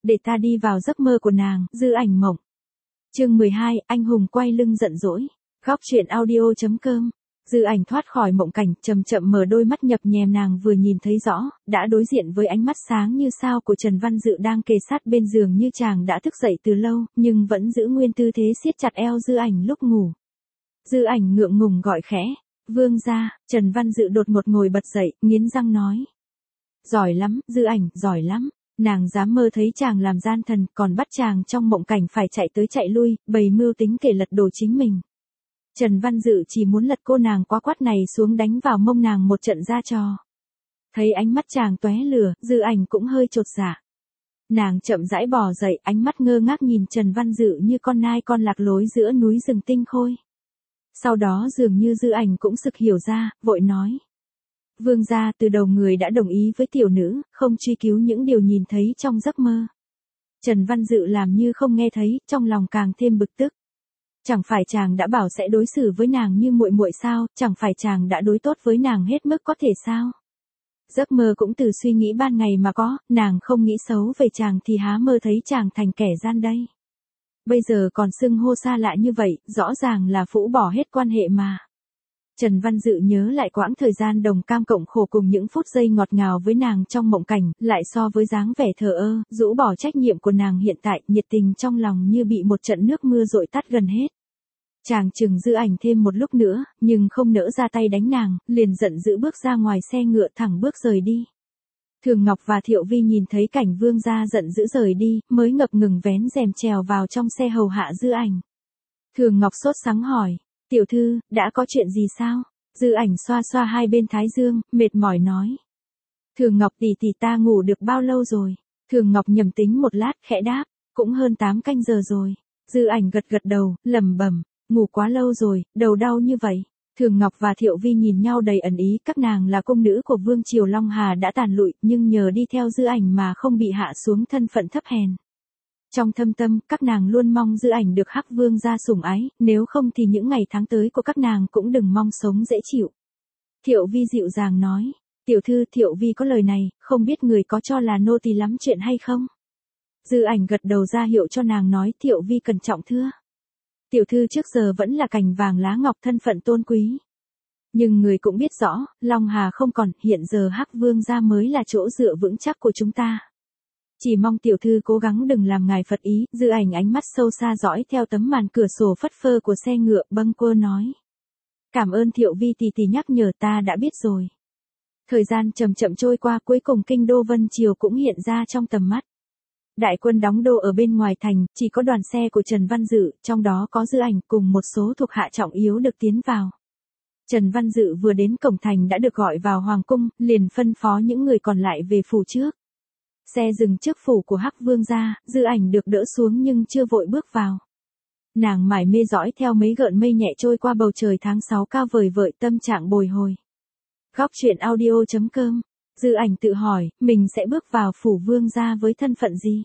để ta đi vào giấc mơ của nàng, Dư Ảnh mộng. Chương 12, anh hùng quay lưng giận dỗi. Góc truyện audio.com. Dư Ảnh thoát khỏi mộng cảnh, chậm chậm mở đôi mắt nhập nhèm, nàng vừa nhìn thấy rõ, đã đối diện với ánh mắt sáng như sao của Trần Văn Dự đang kề sát bên giường, như chàng đã thức dậy từ lâu, nhưng vẫn giữ nguyên tư thế siết chặt eo Dư Ảnh lúc ngủ. Dư Ảnh ngượng ngùng gọi khẽ, "Vương gia." Trần Văn Dự đột ngột ngồi bật dậy, nghiến răng nói. "Giỏi lắm, Dư Ảnh, giỏi lắm." Nàng dám mơ thấy chàng làm gian thần, còn bắt chàng trong mộng cảnh phải chạy tới chạy lui, bày mưu tính kể lật đổ chính mình. Trần Văn Dự chỉ muốn lật cô nàng quá quát này xuống, đánh vào mông nàng một trận ra trò. Thấy ánh mắt chàng tóe lửa, Dư Ảnh cũng hơi chột dạ. Nàng chậm rãi bò dậy, ánh mắt ngơ ngác nhìn Trần Văn Dự như con nai con lạc lối giữa núi rừng tinh khôi. Sau đó dường như Dư Ảnh cũng sực hiểu ra, vội nói. "Vương gia, từ đầu người đã đồng ý với tiểu nữ, không truy cứu những điều nhìn thấy trong giấc mơ." Trần Văn Dự làm như không nghe thấy, trong lòng càng thêm bực tức. Chẳng phải chàng đã bảo sẽ đối xử với nàng như muội muội sao, chẳng phải chàng đã đối tốt với nàng hết mức có thể sao? Giấc mơ cũng từ suy nghĩ ban ngày mà có, nàng không nghĩ xấu về chàng thì há mơ thấy chàng thành kẻ gian đây. Bây giờ còn xưng hô xa lạ như vậy, rõ ràng là phũ bỏ hết quan hệ mà. Trần Văn Dự nhớ lại quãng thời gian đồng cam cộng khổ cùng những phút giây ngọt ngào với nàng trong mộng cảnh, lại so với dáng vẻ thờ ơ, rũ bỏ trách nhiệm của nàng hiện tại, nhiệt tình trong lòng như bị một trận nước mưa dội tắt gần hết. Chàng chừng Dư Ảnh thêm một lúc nữa, nhưng không nỡ ra tay đánh nàng, liền giận dữ bước ra ngoài xe ngựa, thẳng bước rời đi. Thường Ngọc và Thiệu Vi nhìn thấy cảnh vương gia giận dữ rời đi, mới ngập ngừng vén rèm trèo vào trong xe hầu hạ Dư Ảnh. Thường Ngọc sốt sắng hỏi, "Tiểu thư, đã có chuyện gì sao?" Dư Ảnh xoa xoa hai bên thái dương, mệt mỏi nói. "Thường Ngọc tỷ tỷ, ta ngủ được bao lâu rồi?" Thường Ngọc nhầm tính một lát, khẽ đáp, "Cũng hơn 8 canh giờ rồi." Dư Ảnh gật gật đầu, lẩm bẩm, "Ngủ quá lâu rồi, đầu đau như vậy." Thường Ngọc và Thiệu Vi nhìn nhau đầy ẩn ý, các nàng là cung nữ của Vương triều Long Hà đã tàn lụi, nhưng nhờ đi theo Dư Ảnh mà không bị hạ xuống thân phận thấp hèn. Trong thâm tâm, các nàng luôn mong Dư Ảnh được Hắc Vương gia sủng ái, nếu không thì những ngày tháng tới của các nàng cũng đừng mong sống dễ chịu. Thiệu Vi dịu dàng nói, "Tiểu thư, Thiệu Vi có lời này, không biết người có cho là nô tỳ lắm chuyện hay không?" Dư Ảnh gật đầu ra hiệu cho nàng nói, Thiệu Vi cẩn trọng thưa. "Tiểu thư trước giờ vẫn là cành vàng lá ngọc, thân phận tôn quý. Nhưng người cũng biết rõ, Long Hà không còn, hiện giờ Hắc Vương gia mới là chỗ dựa vững chắc của chúng ta. Chỉ mong tiểu thư cố gắng đừng làm ngài phật ý." Dư Ảnh ánh mắt sâu xa dõi theo tấm màn cửa sổ phất phơ của xe ngựa, bâng quơ nói. "Cảm ơn Thiệu Vi tỷ tỷ nhắc nhở, ta đã biết rồi." Thời gian chậm chậm trôi qua, cuối cùng kinh đô Vân Triều cũng hiện ra trong tầm mắt. Đại quân đóng đô ở bên ngoài thành, chỉ có đoàn xe của Trần Văn Dự, trong đó có Dư Ảnh cùng một số thuộc hạ trọng yếu được tiến vào. Trần Văn Dự vừa đến cổng thành đã được gọi vào hoàng cung, liền phân phó những người còn lại về phủ trước. Xe dừng trước phủ của Hắc Vương gia, Dư Ảnh được đỡ xuống nhưng chưa vội bước vào. Nàng mải mê dõi theo mấy gợn mây nhẹ trôi qua bầu trời tháng 6 cao vời vợi, tâm trạng bồi hồi. Góc truyện audio.com. Dư Ảnh tự hỏi, mình sẽ bước vào phủ vương gia với thân phận gì?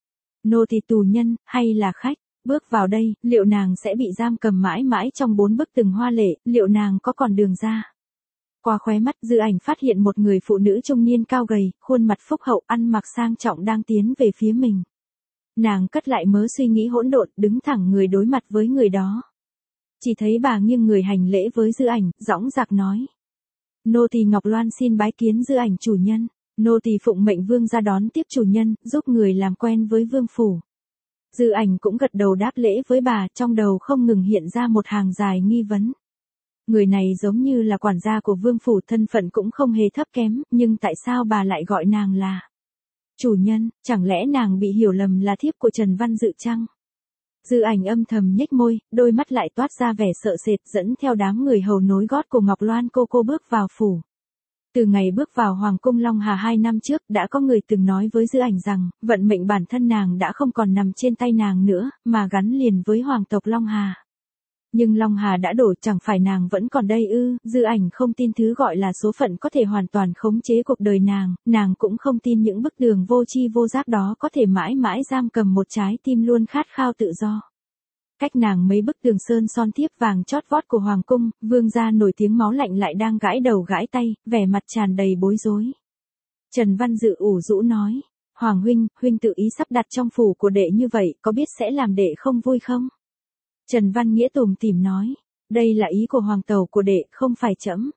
Nô tỳ, tù nhân, hay là khách? Bước vào đây, liệu nàng sẽ bị giam cầm mãi mãi trong 4 bức tường hoa lệ, liệu nàng có còn đường ra? Qua khóe mắt, Dư Ảnh phát hiện một người phụ nữ trung niên cao gầy, khuôn mặt phúc hậu, ăn mặc sang trọng đang tiến về phía mình. Nàng cất lại mớ suy nghĩ hỗn độn, đứng thẳng người đối mặt với người đó. Chỉ thấy bà nghiêng người hành lễ với Dư Ảnh, dõng dạc nói. "Nô tỳ Ngọc Loan xin bái kiến Dư Ảnh chủ nhân. Nô tỳ phụng mệnh vương ra đón tiếp chủ nhân, giúp người làm quen với vương phủ." Dư Ảnh cũng gật đầu đáp lễ với bà, trong đầu không ngừng hiện ra một hàng dài nghi vấn. Người này giống như là quản gia của vương phủ, thân phận cũng không hề thấp kém, nhưng tại sao bà lại gọi nàng là chủ nhân? Chẳng lẽ nàng bị hiểu lầm là thiếp của Trần Văn Dự chăng? Dư Ảnh âm thầm nhếch môi, đôi mắt lại toát ra vẻ sợ sệt, dẫn theo đám người hầu nối gót của Ngọc Loan cô bước vào phủ. Từ ngày bước vào Hoàng cung Long Hà 2 năm trước, đã có người từng nói với Dư Ảnh rằng, vận mệnh bản thân nàng đã không còn nằm trên tay nàng nữa, mà gắn liền với hoàng tộc Long Hà. Nhưng Long Hà đã đổi, chẳng phải nàng vẫn còn đây ư? Dư Ảnh không tin thứ gọi là số phận có thể hoàn toàn khống chế cuộc đời nàng cũng không tin những bức tường vô tri vô giác đó có thể mãi mãi giam cầm một trái tim luôn khát khao tự do. Cách nàng mấy bức tường sơn son thiếp vàng chót vót của hoàng cung, vương gia nổi tiếng máu lạnh lại đang gãi đầu gãi tay, vẻ mặt tràn đầy bối rối. Trần Văn Dự ủ rũ nói, Hoàng huynh tự ý sắp đặt trong phủ của đệ như vậy, có biết sẽ làm đệ không vui không? Trần Văn Nghĩa tủm tỉm nói, đây là ý của hoàng tẩu của đệ, không phải trẫm.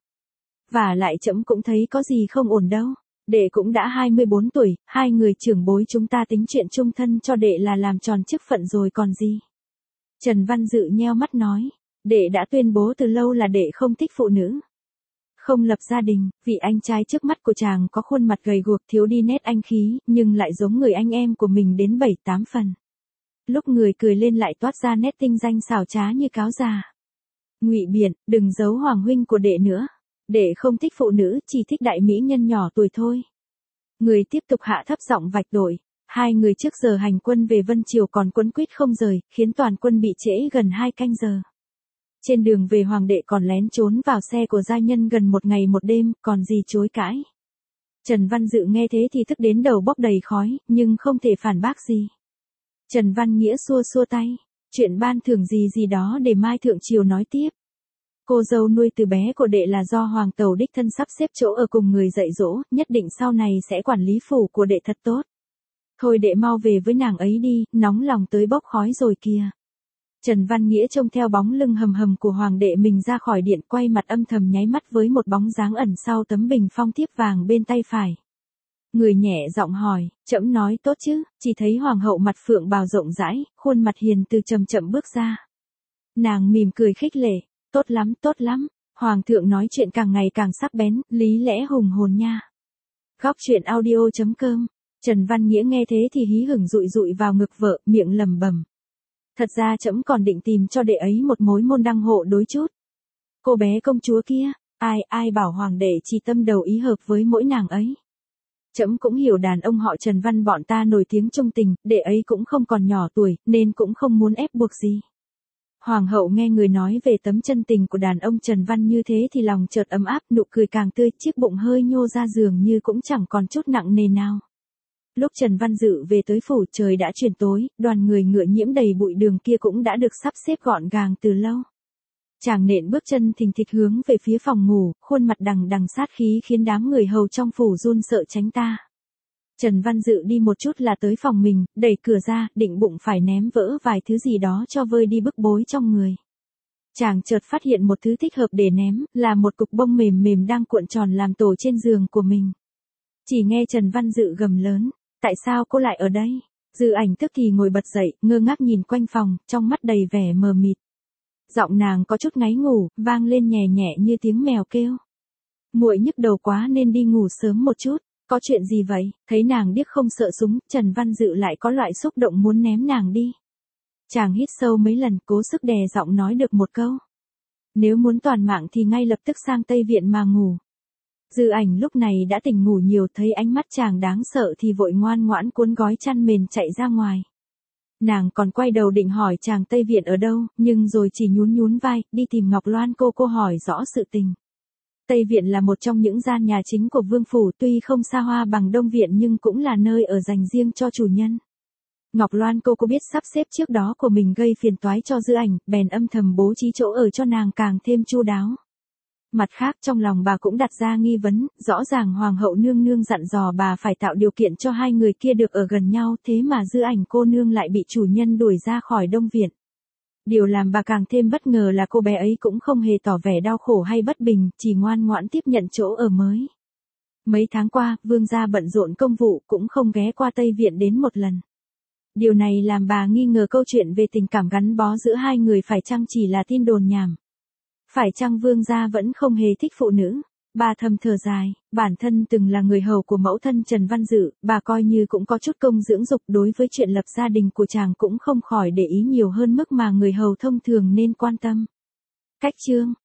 Và lại trẫm cũng thấy có gì không ổn đâu. Đệ cũng đã 24 tuổi, hai người trưởng bối chúng ta tính chuyện chung thân cho đệ là làm tròn chức phận rồi còn gì. Trần Văn Dự nheo mắt nói, đệ đã tuyên bố từ lâu là đệ không thích phụ nữ. Không lập gia đình, vị anh trai trước mắt của chàng có khuôn mặt gầy guộc thiếu đi nét anh khí, nhưng lại giống người anh em của mình đến 7-8 phần. Lúc người cười lên lại toát ra nét tinh danh xảo trá như cáo già. Ngụy biện, đừng giấu hoàng huynh của đệ nữa. Đệ không thích phụ nữ, chỉ thích đại mỹ nhân nhỏ tuổi thôi. Người tiếp tục hạ thấp giọng vạch tội. Hai người trước giờ hành quân về Vân Triều còn quấn quýt không rời, khiến toàn quân bị trễ gần 2 canh giờ. Trên đường về hoàng đệ còn lén trốn vào xe của gia nhân gần 1 ngày 1 đêm, còn gì chối cãi. Trần Văn Dự nghe thế thì tức đến đầu bốc đầy khói, nhưng không thể phản bác gì. Trần Văn Nghĩa xua xua tay, chuyện ban thưởng gì đó để mai thượng triều nói tiếp. Cô dâu nuôi từ bé của đệ là do hoàng tẩu đích thân sắp xếp chỗ ở cùng người dạy dỗ, nhất định sau này sẽ quản lý phủ của đệ thật tốt. Thôi đệ mau về với nàng ấy đi, nóng lòng tới bốc khói rồi kìa. Trần Văn Nghĩa trông theo bóng lưng hầm hầm của hoàng đệ mình ra khỏi điện, quay mặt âm thầm nháy mắt với một bóng dáng ẩn sau tấm bình phong thiếp vàng bên tay phải. Người nhẹ giọng hỏi, trẫm nói tốt chứ, chỉ thấy hoàng hậu mặt phượng bào rộng rãi, khuôn mặt hiền từ chậm chậm bước ra. Nàng mỉm cười khích lệ, tốt lắm, hoàng thượng nói chuyện càng ngày càng sắc bén, lý lẽ hùng hồn nha. Góc truyện audio.com. Trần Văn Nghĩa nghe thế thì hí hửng dụi vào ngực vợ, miệng lẩm bẩm. Thật ra trẫm còn định tìm cho đệ ấy một mối môn đăng hộ đối chút. Cô bé công chúa kia, ai bảo hoàng đệ chỉ tâm đầu ý hợp với mỗi nàng ấy. Trẫm cũng hiểu đàn ông họ Trần Văn bọn ta nổi tiếng trung tình, đệ ấy cũng không còn nhỏ tuổi, nên cũng không muốn ép buộc gì. Hoàng hậu nghe người nói về tấm chân tình của đàn ông Trần Văn như thế thì lòng chợt ấm áp, nụ cười càng tươi, chiếc bụng hơi nhô ra giường như cũng chẳng còn chút nặng nề nào. Lúc Trần Văn Dự về tới phủ trời đã chuyển tối, đoàn người ngựa nhiễm đầy bụi đường kia cũng đã được sắp xếp gọn gàng từ lâu. Chàng nện bước chân thình thịch hướng về phía phòng ngủ, khuôn mặt đằng sát khí khiến đám người hầu trong phủ run sợ tránh ta. Trần Văn Dự đi một chút là tới phòng mình, đẩy cửa ra, định bụng phải ném vỡ vài thứ gì đó cho vơi đi bức bối trong người. Chàng chợt phát hiện một thứ thích hợp để ném, là một cục bông mềm đang cuộn tròn làm tổ trên giường của mình. Chỉ nghe Trần Văn Dự gầm lớn, tại sao cô lại ở đây? Dư Ảnh tức thì ngồi bật dậy, ngơ ngác nhìn quanh phòng, trong mắt đầy vẻ mờ mịt. Giọng nàng có chút ngáy ngủ, vang lên nhẹ như tiếng mèo kêu. Muội nhức đầu quá nên đi ngủ sớm một chút. Có chuyện gì vậy? Thấy nàng điếc không sợ súng, Trần Văn Dự lại có loại xúc động muốn ném nàng đi. Chàng hít sâu mấy lần, cố sức đè giọng nói được một câu. Nếu muốn toàn mạng thì ngay lập tức sang Tây Viện mà ngủ. Dư Ảnh lúc này đã tỉnh ngủ nhiều, thấy ánh mắt chàng đáng sợ thì vội ngoan ngoãn cuốn gói chăn mền chạy ra ngoài. Nàng còn quay đầu định hỏi chàng Tây Viện ở đâu, nhưng rồi chỉ nhún vai, đi tìm Ngọc Loan cô hỏi rõ sự tình. Tây Viện là một trong những gian nhà chính của vương phủ, tuy không xa hoa bằng Đông Viện nhưng cũng là nơi ở dành riêng cho chủ nhân. Ngọc Loan cô biết sắp xếp trước đó của mình gây phiền toái cho Dư Ảnh, bèn âm thầm bố trí chỗ ở cho nàng càng thêm chu đáo. Mặt khác trong lòng bà cũng đặt ra nghi vấn, rõ ràng hoàng hậu nương nương dặn dò bà phải tạo điều kiện cho hai người kia được ở gần nhau, thế mà Dư Ảnh cô nương lại bị chủ nhân đuổi ra khỏi Đông Viện. Điều làm bà càng thêm bất ngờ là cô bé ấy cũng không hề tỏ vẻ đau khổ hay bất bình, chỉ ngoan ngoãn tiếp nhận chỗ ở mới. Mấy tháng qua, vương gia bận rộn công vụ cũng không ghé qua Tây Viện đến một lần. Điều này làm bà nghi ngờ câu chuyện về tình cảm gắn bó giữa hai người phải chăng chỉ là tin đồn nhảm. Phải chăng vương gia vẫn không hề thích phụ nữ? Bà thầm thở dài, bản thân từng là người hầu của mẫu thân Trần Văn Dự, bà coi như cũng có chút công dưỡng dục, đối với chuyện lập gia đình của chàng cũng không khỏi để ý nhiều hơn mức mà người hầu thông thường nên quan tâm. Cách chương